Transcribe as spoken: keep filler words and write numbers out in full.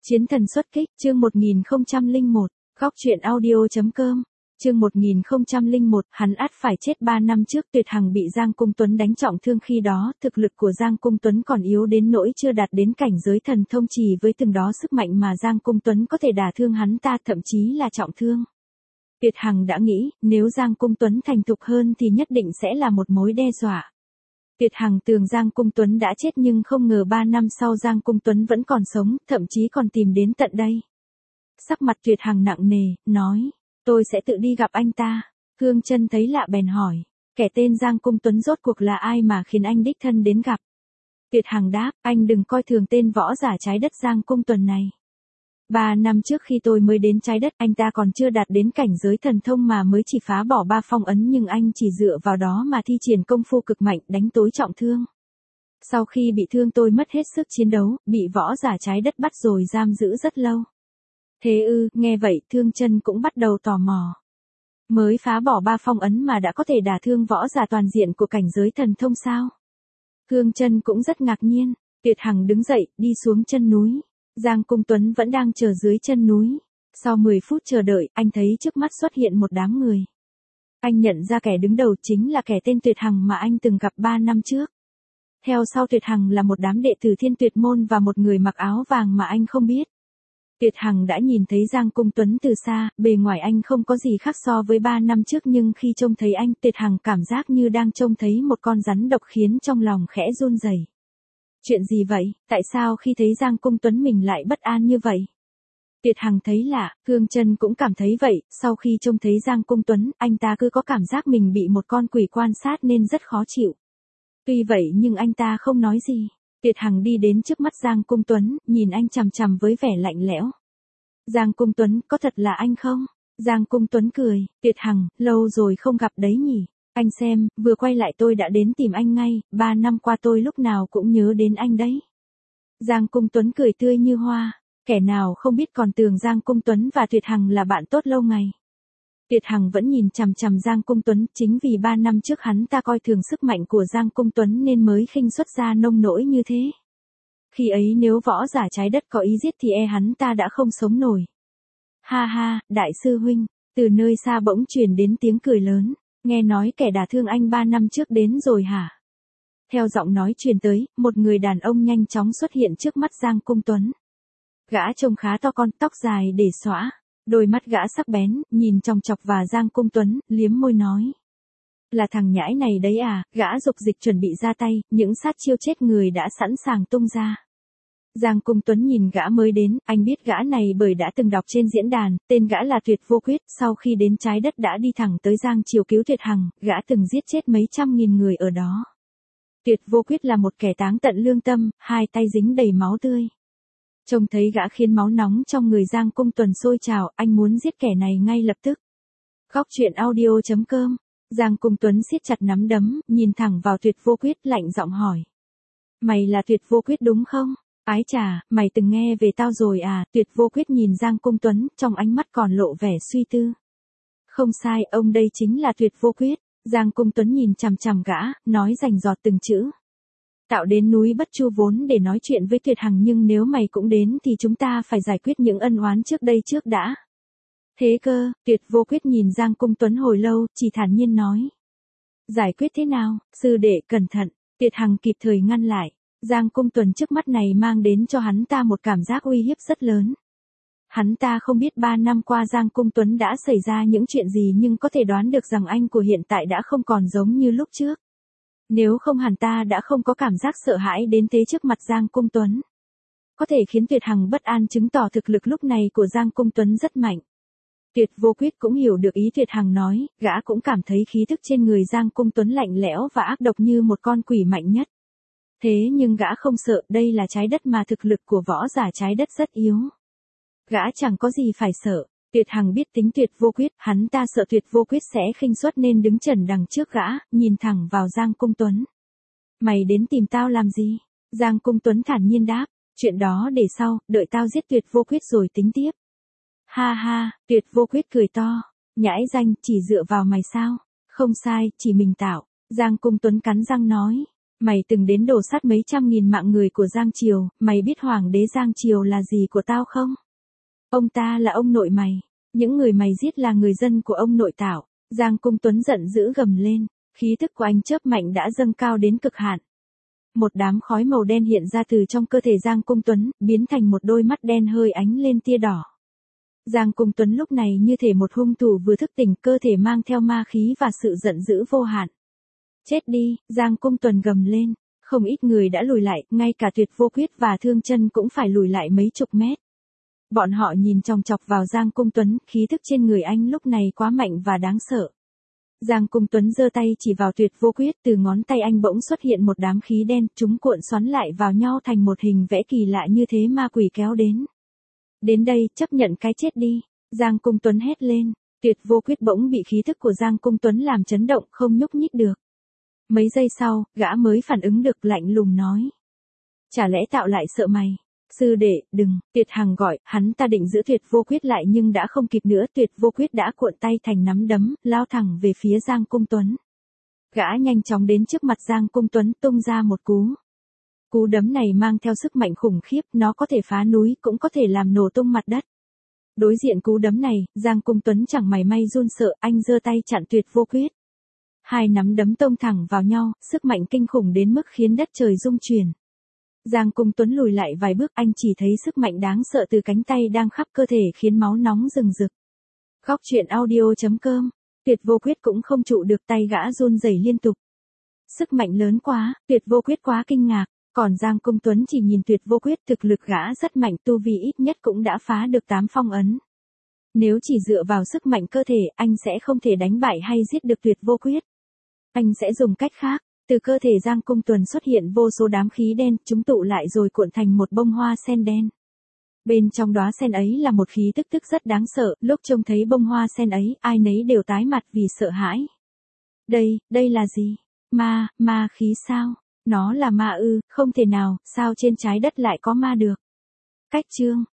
Chiến thần xuất kích, chương một nghìn không trăm lẻ một, góc truyện audio.com, chương một nghìn không trăm lẻ một, hắn ắt phải chết. Ba năm trước Tuyệt Hằng bị Giang Cung Tuấn đánh trọng thương, khi đó thực lực của Giang Cung Tuấn còn yếu đến nỗi chưa đạt đến cảnh giới thần thông, chỉ với từng đó sức mạnh mà Giang Cung Tuấn có thể đả thương hắn ta, thậm chí là trọng thương. Tuyệt Hằng đã nghĩ, nếu Giang Cung Tuấn thành thục hơn thì nhất định sẽ là một mối đe dọa. Tuyệt Hằng tưởng Giang Cung Tuấn đã chết, nhưng không ngờ ba năm sau Giang Cung Tuấn vẫn còn sống, thậm chí còn tìm đến tận đây. Sắc mặt Tuyệt Hằng nặng nề, nói, tôi sẽ tự đi gặp anh ta. Hương Trân thấy lạ bèn hỏi, kẻ tên Giang Cung Tuấn rốt cuộc là ai mà khiến anh đích thân đến gặp? Tuyệt Hằng đáp, anh đừng coi thường tên võ giả trái đất Giang Cung Tuấn này. Ba năm trước khi tôi mới đến trái đất, anh ta còn chưa đạt đến cảnh giới thần thông mà mới chỉ phá bỏ ba phong ấn, nhưng anh chỉ dựa vào đó mà thi triển công phu cực mạnh, đánh tối trọng thương. Sau khi bị thương tôi mất hết sức chiến đấu, bị võ giả trái đất bắt rồi giam giữ rất lâu. Thế ư? Nghe vậy Thương Trân cũng bắt đầu tò mò. Mới phá bỏ ba phong ấn mà đã có thể đả thương võ giả toàn diện của cảnh giới thần thông sao? Thương Trân cũng rất ngạc nhiên. Tuyệt Hằng đứng dậy, đi xuống chân núi. Giang Cung Tuấn vẫn đang chờ dưới chân núi. Sau mười phút chờ đợi, anh thấy trước mắt xuất hiện một đám người. Anh nhận ra kẻ đứng đầu chính là kẻ tên Tuyệt Hằng mà anh từng gặp ba năm trước. Theo sau Tuyệt Hằng là một đám đệ tử Thiên Tuyệt Môn và một người mặc áo vàng mà anh không biết. Tuyệt Hằng đã nhìn thấy Giang Cung Tuấn từ xa, bề ngoài anh không có gì khác so với ba năm trước, nhưng khi trông thấy anh, Tuyệt Hằng cảm giác như đang trông thấy một con rắn độc, khiến trong lòng khẽ run rẩy. Chuyện gì vậy? Tại sao khi thấy Giang Cung Tuấn mình lại bất an như vậy? Tuyệt Hằng thấy lạ, Hương Trân cũng cảm thấy vậy, sau khi trông thấy Giang Cung Tuấn, anh ta cứ có cảm giác mình bị một con quỷ quan sát nên rất khó chịu. Tuy vậy nhưng anh ta không nói gì. Tuyệt Hằng đi đến trước mắt Giang Cung Tuấn, nhìn anh chằm chằm với vẻ lạnh lẽo. Giang Cung Tuấn, có thật là anh không? Giang Cung Tuấn cười, Tuyệt Hằng, lâu rồi không gặp đấy nhỉ? Anh xem, vừa quay lại tôi đã đến tìm anh ngay, ba năm qua tôi lúc nào cũng nhớ đến anh đấy. Giang Cung Tuấn cười tươi như hoa, kẻ nào không biết còn tưởng Giang Cung Tuấn và Tuyệt Hằng là bạn tốt lâu ngày. Tuyệt Hằng vẫn nhìn chằm chằm Giang Cung Tuấn, chính vì ba năm trước hắn ta coi thường sức mạnh của Giang Cung Tuấn nên mới khinh xuất ra nông nỗi như thế. Khi ấy nếu võ giả trái đất có ý giết thì e hắn ta đã không sống nổi. Ha ha, đại sư huynh, từ nơi xa bỗng truyền đến tiếng cười lớn, nghe nói kẻ đả thương anh ba năm trước đến rồi hả? Theo giọng nói truyền tới, một người đàn ông nhanh chóng xuất hiện trước mắt Giang Cung Tuấn. Gã trông khá to con, tóc dài để xõa. Đôi mắt gã sắc bén, nhìn chòng chọc vào Giang Cung Tuấn, liếm môi nói. Là thằng nhãi này đấy à? Gã dục dịch chuẩn bị ra tay, những sát chiêu chết người đã sẵn sàng tung ra. Giang Cung Tuấn nhìn gã mới đến, anh biết gã này bởi đã từng đọc trên diễn đàn, tên gã là Tuyệt Vô Quyết, sau khi đến trái đất đã đi thẳng tới Giang Triều cứu Tuyệt Hằng, gã từng giết chết mấy trăm nghìn người ở đó. Tuyệt Vô Quyết là một kẻ táng tận lương tâm, hai tay dính đầy máu tươi. Trông thấy gã khiến máu nóng trong người Giang Cung Tuấn sôi trào, anh muốn giết kẻ này ngay lập tức. Góc truyện audio.com, Giang Cung Tuấn siết chặt nắm đấm, nhìn thẳng vào Tuyệt Vô Quyết, lạnh giọng hỏi. Mày là Tuyệt Vô Quyết đúng không? Ái chà, mày từng nghe về tao rồi à? Tuyệt Vô Quyết nhìn Giang Cung Tuấn, trong ánh mắt còn lộ vẻ suy tư. Không sai, ông đây chính là Tuyệt Vô Quyết. Giang Cung Tuấn nhìn chằm chằm gã, nói rành rọt từng chữ. Tạo đến núi Bất Chu vốn để nói chuyện với Tuyệt Hằng, nhưng nếu mày cũng đến thì chúng ta phải giải quyết những ân oán trước đây trước đã. Thế cơ? Tuyệt Vô Quyết nhìn Giang Cung Tuấn hồi lâu, chỉ thản nhiên nói. Giải quyết thế nào? Sư đệ cẩn thận. Tuyệt Hằng kịp thời ngăn lại. Giang Cung Tuấn trước mắt này mang đến cho hắn ta một cảm giác uy hiếp rất lớn. Hắn ta không biết ba năm qua Giang Cung Tuấn đã xảy ra những chuyện gì, nhưng có thể đoán được rằng anh của hiện tại đã không còn giống như lúc trước. Nếu không hắn ta đã không có cảm giác sợ hãi đến thế trước mặt Giang Cung Tuấn. Có thể khiến Tuyệt Hằng bất an, chứng tỏ thực lực lúc này của Giang Cung Tuấn rất mạnh. Tuyệt Vô Quyết cũng hiểu được ý Tuyệt Hằng nói, gã cũng cảm thấy khí thức trên người Giang Cung Tuấn lạnh lẽo và ác độc như một con quỷ mạnh nhất. Thế nhưng gã không sợ, đây là trái đất mà thực lực của võ giả trái đất rất yếu. Gã chẳng có gì phải sợ. Tuyệt Hằng biết tính Tuyệt Vô Quyết, hắn ta sợ Tuyệt Vô Quyết sẽ khinh suất nên đứng chẩn đằng trước gã, nhìn thẳng vào Giang Cung Tuấn. Mày đến tìm tao làm gì? Giang Cung Tuấn thản nhiên đáp, chuyện đó để sau, đợi tao giết Tuyệt Vô Quyết rồi tính tiếp. Ha ha, Tuyệt Vô Quyết cười to, nhãi danh, chỉ dựa vào mày sao? Không sai, chỉ mình tạo. Giang Cung Tuấn cắn răng nói, Mày từng đến đổ sát mấy trăm nghìn mạng người của Giang Triều, mày biết hoàng đế Giang Triều là gì của tao không? Ông ta là ông nội mày. Những người mày giết là người dân của ông nội tao. Giang Cung Tuấn giận dữ gầm lên. Khí tức của anh chớp mạnh đã dâng cao đến cực hạn. Một đám khói màu đen hiện ra từ trong cơ thể Giang Cung Tuấn, biến thành một đôi mắt đen hơi ánh lên tia đỏ. Giang Cung Tuấn lúc này như thể một hung thủ vừa thức tỉnh, cơ thể mang theo ma khí và sự giận dữ vô hạn. Chết đi, Giang Cung Tuấn gầm lên. Không ít người đã lùi lại, ngay cả Tuyệt Vô Quyết và Thương Chân cũng phải lùi lại mấy chục mét. Bọn họ nhìn chòng chọc vào Giang Cung Tuấn, khí thức trên người anh lúc này quá mạnh và đáng sợ. Giang Cung Tuấn giơ tay chỉ vào Tuyệt Vô Quyết, từ ngón tay anh bỗng xuất hiện một đám khí đen, chúng cuộn xoắn lại vào nhau thành một hình vẽ kỳ lạ, như thế ma quỷ kéo đến. Đến đây, chấp nhận cái chết đi, Giang Cung Tuấn hét lên. Tuyệt Vô Quyết bỗng bị khí thức của Giang Cung Tuấn làm chấn động, không nhúc nhích được. Mấy giây sau, gã mới phản ứng được, lạnh lùng nói. Chả lẽ tao lại sợ mày? Sư đệ, đừng, Tuyệt Hằng gọi, hắn ta định giữ Tuyệt Vô Quyết lại nhưng đã không kịp nữa, Tuyệt Vô Quyết đã cuộn tay thành nắm đấm, lao thẳng về phía Giang Cung Tuấn. Gã nhanh chóng đến trước mặt Giang Cung Tuấn, tung ra một cú. Cú đấm này mang theo sức mạnh khủng khiếp, nó có thể phá núi, cũng có thể làm nổ tung mặt đất. Đối diện cú đấm này, Giang Cung Tuấn chẳng mảy may run sợ, anh giơ tay chặn Tuyệt Vô Quyết. Hai nắm đấm tông thẳng vào nhau, sức mạnh kinh khủng đến mức khiến đất trời rung chuyển. Giang Cung Tuấn lùi lại vài bước, anh chỉ thấy sức mạnh đáng sợ từ cánh tay đang khắp cơ thể khiến máu nóng rừng rực. Khóc chuyện audio chấm com. Tuyệt Vô Quyết cũng không trụ được, tay gã run rẩy liên tục. Sức mạnh lớn quá, Tuyệt Vô Quyết quá kinh ngạc, còn Giang Cung Tuấn chỉ nhìn Tuyệt Vô Quyết, thực lực gã rất mạnh, tu vi ít nhất cũng đã phá được tám phong ấn. Nếu chỉ dựa vào sức mạnh cơ thể, anh sẽ không thể đánh bại hay giết được Tuyệt Vô Quyết. Anh sẽ dùng cách khác. Từ cơ thể Giang Cung Tuấn xuất hiện vô số đám khí đen, chúng tụ lại rồi cuộn thành một bông hoa sen đen. Bên trong đóa sen ấy là một khí tức tức rất đáng sợ, lúc trông thấy bông hoa sen ấy, ai nấy đều tái mặt vì sợ hãi. Đây, đây là gì? Ma, ma khí sao? Nó là ma ư? Không thể nào, sao trên trái đất lại có ma được? Cách chương